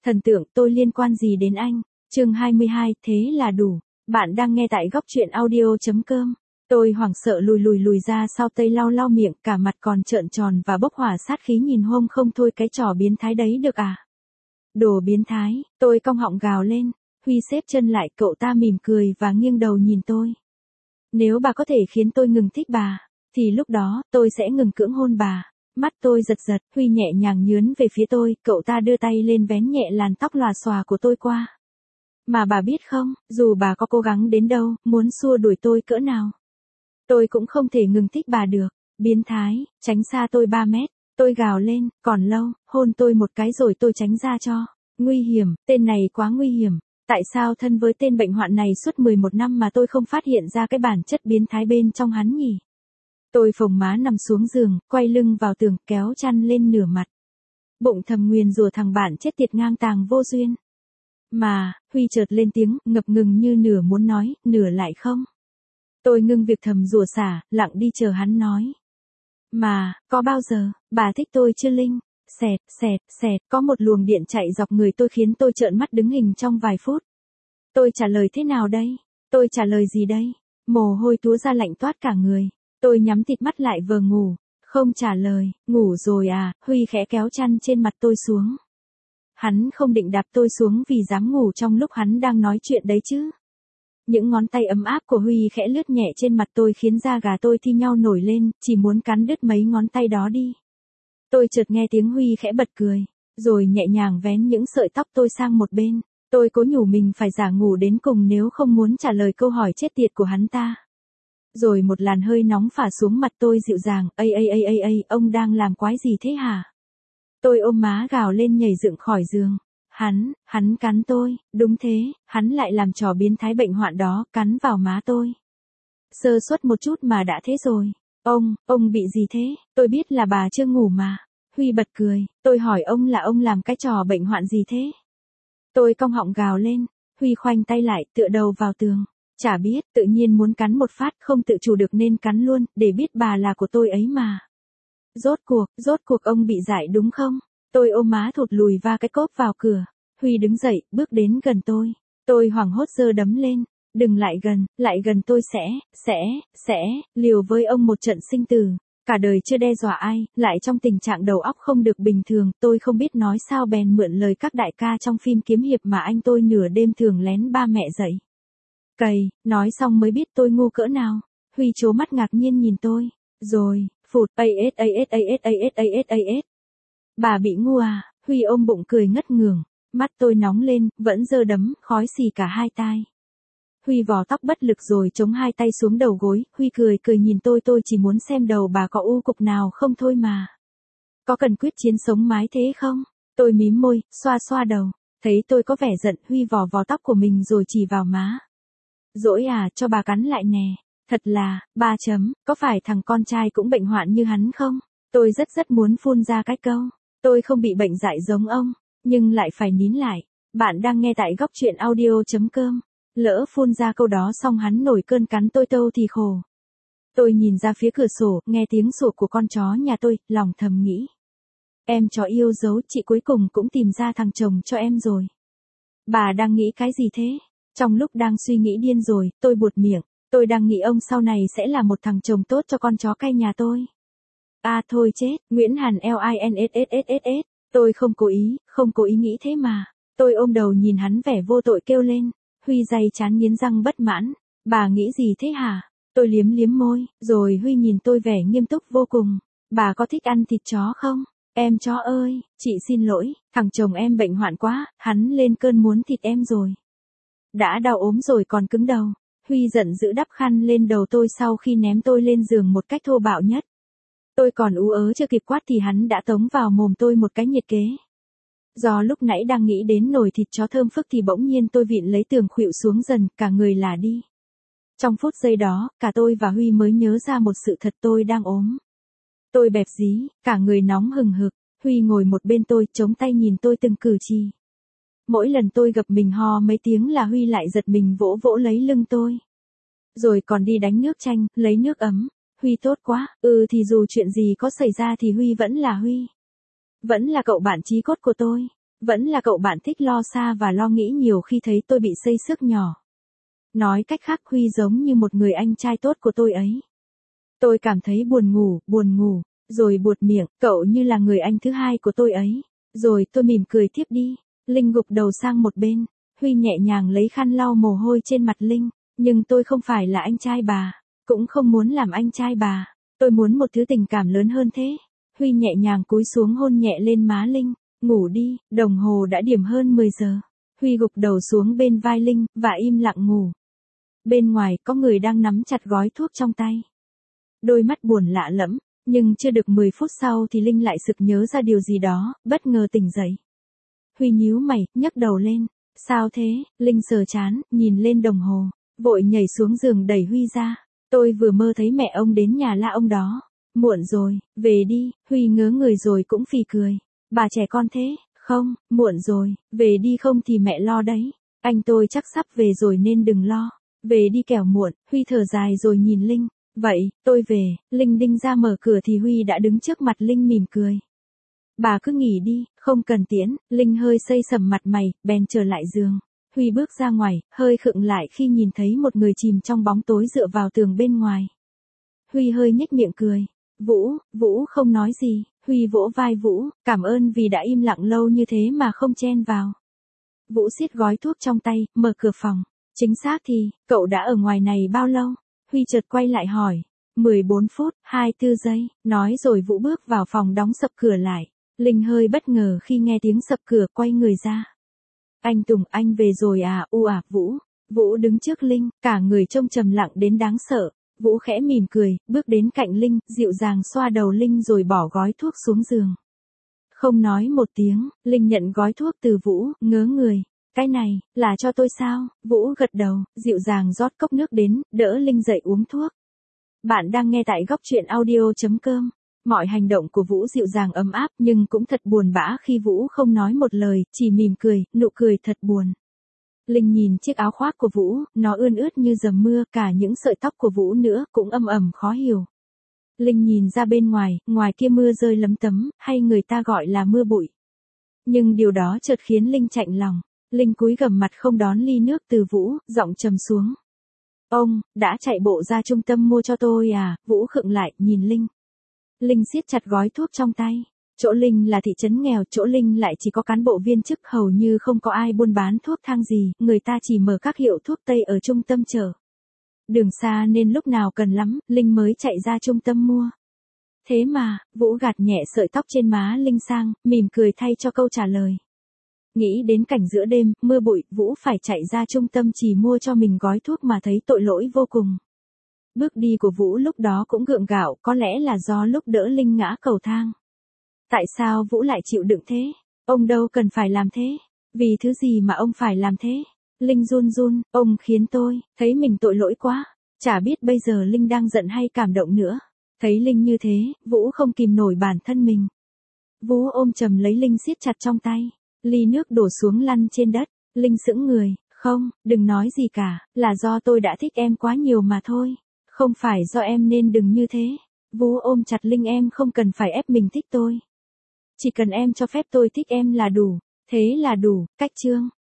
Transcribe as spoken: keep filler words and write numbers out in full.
Thần tượng, tôi liên quan gì đến anh? Chương hai mươi hai, thế là đủ. Bạn đang nghe tại góc truyện audio.com. Tôi hoảng sợ lùi lùi lùi ra sau Tây lau lau miệng, cả mặt còn trợn tròn và bốc hỏa sát khí nhìn hôm không thôi cái trò biến thái đấy được à? Đồ biến thái, tôi cong họng gào lên. Huy xếp chân lại, cậu ta mỉm cười và nghiêng đầu nhìn tôi. Nếu bà có thể khiến tôi ngừng thích bà, thì lúc đó, tôi sẽ ngừng cưỡng hôn bà. Mắt tôi giật giật, Huy nhẹ nhàng nhướn về phía tôi, cậu ta đưa tay lên vén nhẹ làn tóc lòa xòa của tôi qua. Mà bà biết không, dù bà có cố gắng đến đâu, muốn xua đuổi tôi cỡ nào, tôi cũng không thể ngừng thích bà được. Biến thái, tránh xa tôi ba mét, tôi gào lên, còn lâu, hôn tôi một cái rồi tôi tránh ra cho. Nguy hiểm, tên này quá nguy hiểm. Tại sao thân với tên bệnh hoạn này suốt mười một năm mà tôi không phát hiện ra cái bản chất biến thái bên trong hắn nhỉ? Tôi phồng má nằm xuống giường, quay lưng vào tường, kéo chăn lên nửa mặt. Bụng thầm nguyền rủa thằng bạn chết tiệt ngang tàng vô duyên. Mà, Huy chợt lên tiếng, ngập ngừng như nửa muốn nói, nửa lại không. Tôi ngưng việc thầm rủa xả, lặng đi chờ hắn nói. Mà, có bao giờ, bà thích tôi chưa Linh? Xẹt, xẹt, xẹt, có một luồng điện chạy dọc người tôi khiến tôi trợn mắt đứng hình trong vài phút. Tôi trả lời thế nào đây? Tôi trả lời gì đây? Mồ hôi túa ra lạnh toát cả người. Tôi nhắm tịt mắt lại vờ ngủ. Không trả lời, ngủ rồi à? Huy khẽ kéo chăn trên mặt tôi xuống. Hắn không định đạp tôi xuống vì dám ngủ trong lúc hắn đang nói chuyện đấy chứ. Những ngón tay ấm áp của Huy khẽ lướt nhẹ trên mặt tôi khiến da gà tôi thi nhau nổi lên, chỉ muốn cắn đứt mấy ngón tay đó đi. Tôi chợt nghe tiếng Huy khẽ bật cười, rồi nhẹ nhàng vén những sợi tóc tôi sang một bên. Tôi cố nhủ mình phải giả ngủ đến cùng nếu không muốn trả lời câu hỏi chết tiệt của hắn ta. Rồi một làn hơi nóng phả xuống mặt tôi dịu dàng, ây ây ây ây ây, ông đang làm quái gì thế hả? Tôi ôm má gào lên nhảy dựng khỏi giường. Hắn, hắn cắn tôi, đúng thế, hắn lại làm trò biến thái bệnh hoạn đó, cắn vào má tôi. Sơ suất một chút mà đã thế rồi. Ông, ông bị gì thế? Tôi biết là bà chưa ngủ mà. Huy bật cười, tôi hỏi ông là ông làm cái trò bệnh hoạn gì thế? Tôi cong họng gào lên, Huy khoanh tay lại, tựa đầu vào tường. Chả biết, tự nhiên muốn cắn một phát, không tự chủ được nên cắn luôn, để biết bà là của tôi ấy mà. Rốt cuộc, rốt cuộc ông bị dại đúng không? Tôi ôm má thụt lùi va cái cốp vào cửa. Huy đứng dậy, bước đến gần tôi. Tôi hoảng hốt giơ đấm lên. Đừng lại gần, lại gần tôi sẽ, sẽ, sẽ, liều với ông một trận sinh tử. Cả đời chưa đe dọa ai, lại trong tình trạng đầu óc không được bình thường. Tôi không biết nói sao bèn mượn lời các đại ca trong phim kiếm hiệp mà anh tôi nửa đêm thường lén ba mẹ dậy. Cày, nói xong mới biết tôi ngu cỡ nào. Huy trố mắt ngạc nhiên nhìn tôi. Rồi, phụt, as as as as as as as. Bà bị ngu à? Huy ôm bụng cười ngất ngường. Mắt tôi nóng lên, vẫn giơ đấm, khói xì cả hai tai. Huy vò tóc bất lực rồi chống hai tay xuống đầu gối. Huy cười cười nhìn tôi, tôi chỉ muốn xem đầu bà có u cục nào không thôi mà. Có cần quyết chiến sống mái thế không? Tôi mím môi, xoa xoa đầu. Thấy tôi có vẻ giận, Huy vò vò tóc của mình rồi chỉ vào má. Dỗi à, cho bà cắn lại nè. Thật là, ba chấm, có phải thằng con trai cũng bệnh hoạn như hắn không? Tôi rất rất muốn phun ra cái câu. Tôi không bị bệnh dại giống ông, nhưng lại phải nín lại. Bạn đang nghe tại góc truyện audio.com. Lỡ phun ra câu đó xong hắn nổi cơn cắn tôi tâu thì khổ. Tôi nhìn ra phía cửa sổ, nghe tiếng sủa của con chó nhà tôi, lòng thầm nghĩ. Em chó yêu dấu, chị cuối cùng cũng tìm ra thằng chồng cho em rồi. Bà đang nghĩ cái gì thế? Trong lúc đang suy nghĩ điên rồi, tôi buột miệng. Tôi đang nghĩ ông sau này sẽ là một thằng chồng tốt cho con chó cay nhà tôi. À thôi chết, Nguyễn Hàn Linsss. Tôi không cố ý, không cố ý nghĩ thế mà. Tôi ôm đầu nhìn hắn vẻ vô tội kêu lên. Huy day chán nghiến răng bất mãn. Bà nghĩ gì thế hả? Tôi liếm liếm môi, rồi Huy nhìn tôi vẻ nghiêm túc vô cùng. Bà có thích ăn thịt chó không? Em chó ơi, chị xin lỗi, thằng chồng em bệnh hoạn quá, hắn lên cơn muốn thịt em rồi. Đã đau ốm rồi còn cứng đầu. Huy giận dữ đắp khăn lên đầu tôi sau khi ném tôi lên giường một cách thô bạo nhất. Tôi còn ú ớ chưa kịp quát thì hắn đã tống vào mồm tôi một cái nhiệt kế. Do lúc nãy đang nghĩ đến nồi thịt chó thơm phức thì bỗng nhiên tôi vịn lấy tường khuỵu xuống dần, cả người lả đi. Trong phút giây đó, cả tôi và Huy mới nhớ ra một sự thật, tôi đang ốm. Tôi bẹp dí, cả người nóng hừng hực. Huy ngồi một bên tôi, chống tay nhìn tôi từng cử chỉ. Mỗi lần tôi gập mình ho mấy tiếng là Huy lại giật mình vỗ vỗ lấy lưng tôi. Rồi còn đi đánh nước chanh, lấy nước ấm. Huy tốt quá, ừ thì dù chuyện gì có xảy ra thì Huy vẫn là Huy. Vẫn là cậu bạn chí cốt của tôi. Vẫn là cậu bạn thích lo xa và lo nghĩ nhiều khi thấy tôi bị xây xước nhỏ. Nói cách khác Huy giống như một người anh trai tốt của tôi ấy. Tôi cảm thấy buồn ngủ, buồn ngủ, rồi buột miệng, cậu như là người anh thứ hai của tôi ấy. Rồi tôi mỉm cười tiếp đi. Linh gục đầu sang một bên. Huy nhẹ nhàng lấy khăn lau mồ hôi trên mặt Linh. Nhưng tôi không phải là anh trai bà. Cũng không muốn làm anh trai bà. Tôi muốn một thứ tình cảm lớn hơn thế. Huy nhẹ nhàng cúi xuống hôn nhẹ lên má Linh. Ngủ đi, đồng hồ đã điểm hơn mười giờ. Huy gục đầu xuống bên vai Linh, và im lặng ngủ. Bên ngoài có người đang nắm chặt gói thuốc trong tay. Đôi mắt buồn lạ lẫm, nhưng chưa được mười phút sau thì Linh lại sực nhớ ra điều gì đó, bất ngờ tỉnh dậy. Huy nhíu mày, nhấc đầu lên. Sao thế? Linh sờ chán, nhìn lên đồng hồ, vội nhảy xuống giường đẩy Huy ra. Tôi vừa mơ thấy mẹ ông đến nhà la ông đó. Muộn rồi, về đi. Huy ngớ người rồi cũng phì cười. Bà trẻ con thế, không, muộn rồi, về đi không thì mẹ lo đấy. Anh tôi chắc sắp về rồi nên đừng lo. Về đi kẻo muộn. Huy thở dài rồi nhìn Linh. Vậy, tôi về. Linh đinh ra mở cửa thì Huy đã đứng trước mặt Linh mỉm cười. Bà cứ nghỉ đi, không cần tiễn. Linh hơi xây sầm mặt mày, bèn trở lại giường. Huy bước ra ngoài, hơi khựng lại khi nhìn thấy một người chìm trong bóng tối dựa vào tường bên ngoài. Huy hơi nhếch miệng cười. Vũ, Vũ không nói gì. Huy vỗ vai Vũ, cảm ơn vì đã im lặng lâu như thế mà không chen vào. Vũ siết gói thuốc trong tay, mở cửa phòng. Chính xác thì, cậu đã ở ngoài này bao lâu? Huy chợt quay lại hỏi. mười bốn phút, hai mươi tư giây, nói rồi Vũ bước vào phòng đóng sập cửa lại. Linh hơi bất ngờ khi nghe tiếng sập cửa quay người ra. Anh Tùng, anh về rồi à, u à, Vũ. Vũ đứng trước Linh, cả người trông trầm lặng đến đáng sợ. Vũ khẽ mỉm cười, bước đến cạnh Linh, dịu dàng xoa đầu Linh rồi bỏ gói thuốc xuống giường. Không nói một tiếng, Linh nhận gói thuốc từ Vũ, ngớ người. Cái này, là cho tôi sao? Vũ gật đầu, dịu dàng rót cốc nước đến, đỡ Linh dậy uống thuốc. Bạn đang nghe tại góc truyện audio chấm com. Mọi hành động của Vũ dịu dàng ấm áp nhưng cũng thật buồn bã khi Vũ không nói một lời, chỉ mỉm cười, nụ cười thật buồn. Linh nhìn chiếc áo khoác của Vũ, nó ươn ướt như dầm mưa, cả những sợi tóc của Vũ nữa cũng âm ầm khó hiểu. Linh nhìn ra bên ngoài, ngoài kia mưa rơi lấm tấm, hay người ta gọi là mưa bụi. Nhưng điều đó chợt khiến Linh chạnh lòng. Linh cúi gằm mặt không đón ly nước từ Vũ, giọng trầm xuống. Ông, đã chạy bộ ra trung tâm mua cho tôi à? Vũ khựng lại, nhìn Linh. Linh siết chặt gói thuốc trong tay. Chỗ Linh là thị trấn nghèo, chỗ Linh lại chỉ có cán bộ viên chức, hầu như không có ai buôn bán thuốc thang gì, người ta chỉ mở các hiệu thuốc Tây ở trung tâm chợ. Đường xa nên lúc nào cần lắm, Linh mới chạy ra trung tâm mua. Thế mà, Vũ gạt nhẹ sợi tóc trên má Linh sang, mỉm cười thay cho câu trả lời. Nghĩ đến cảnh giữa đêm, mưa bụi, Vũ phải chạy ra trung tâm chỉ mua cho mình gói thuốc mà thấy tội lỗi vô cùng. Bước đi của Vũ lúc đó cũng gượng gạo, có lẽ là do lúc đỡ Linh ngã cầu thang. Tại sao Vũ lại chịu đựng thế? Ông đâu cần phải làm thế. Vì thứ gì mà ông phải làm thế? Linh run run, ông khiến tôi thấy mình tội lỗi quá. Chả biết bây giờ Linh đang giận hay cảm động nữa. Thấy Linh như thế, Vũ không kìm nổi bản thân mình. Vũ ôm chầm lấy Linh siết chặt trong tay. Ly nước đổ xuống lăn trên đất. Linh sững người. Không, đừng nói gì cả, là do tôi đã thích em quá nhiều mà thôi. Không phải do em nên đừng như thế. Vũ ôm chặt Linh, em không cần phải ép mình thích tôi. Chỉ cần em cho phép tôi thích em là đủ. Thế là đủ, cách chương.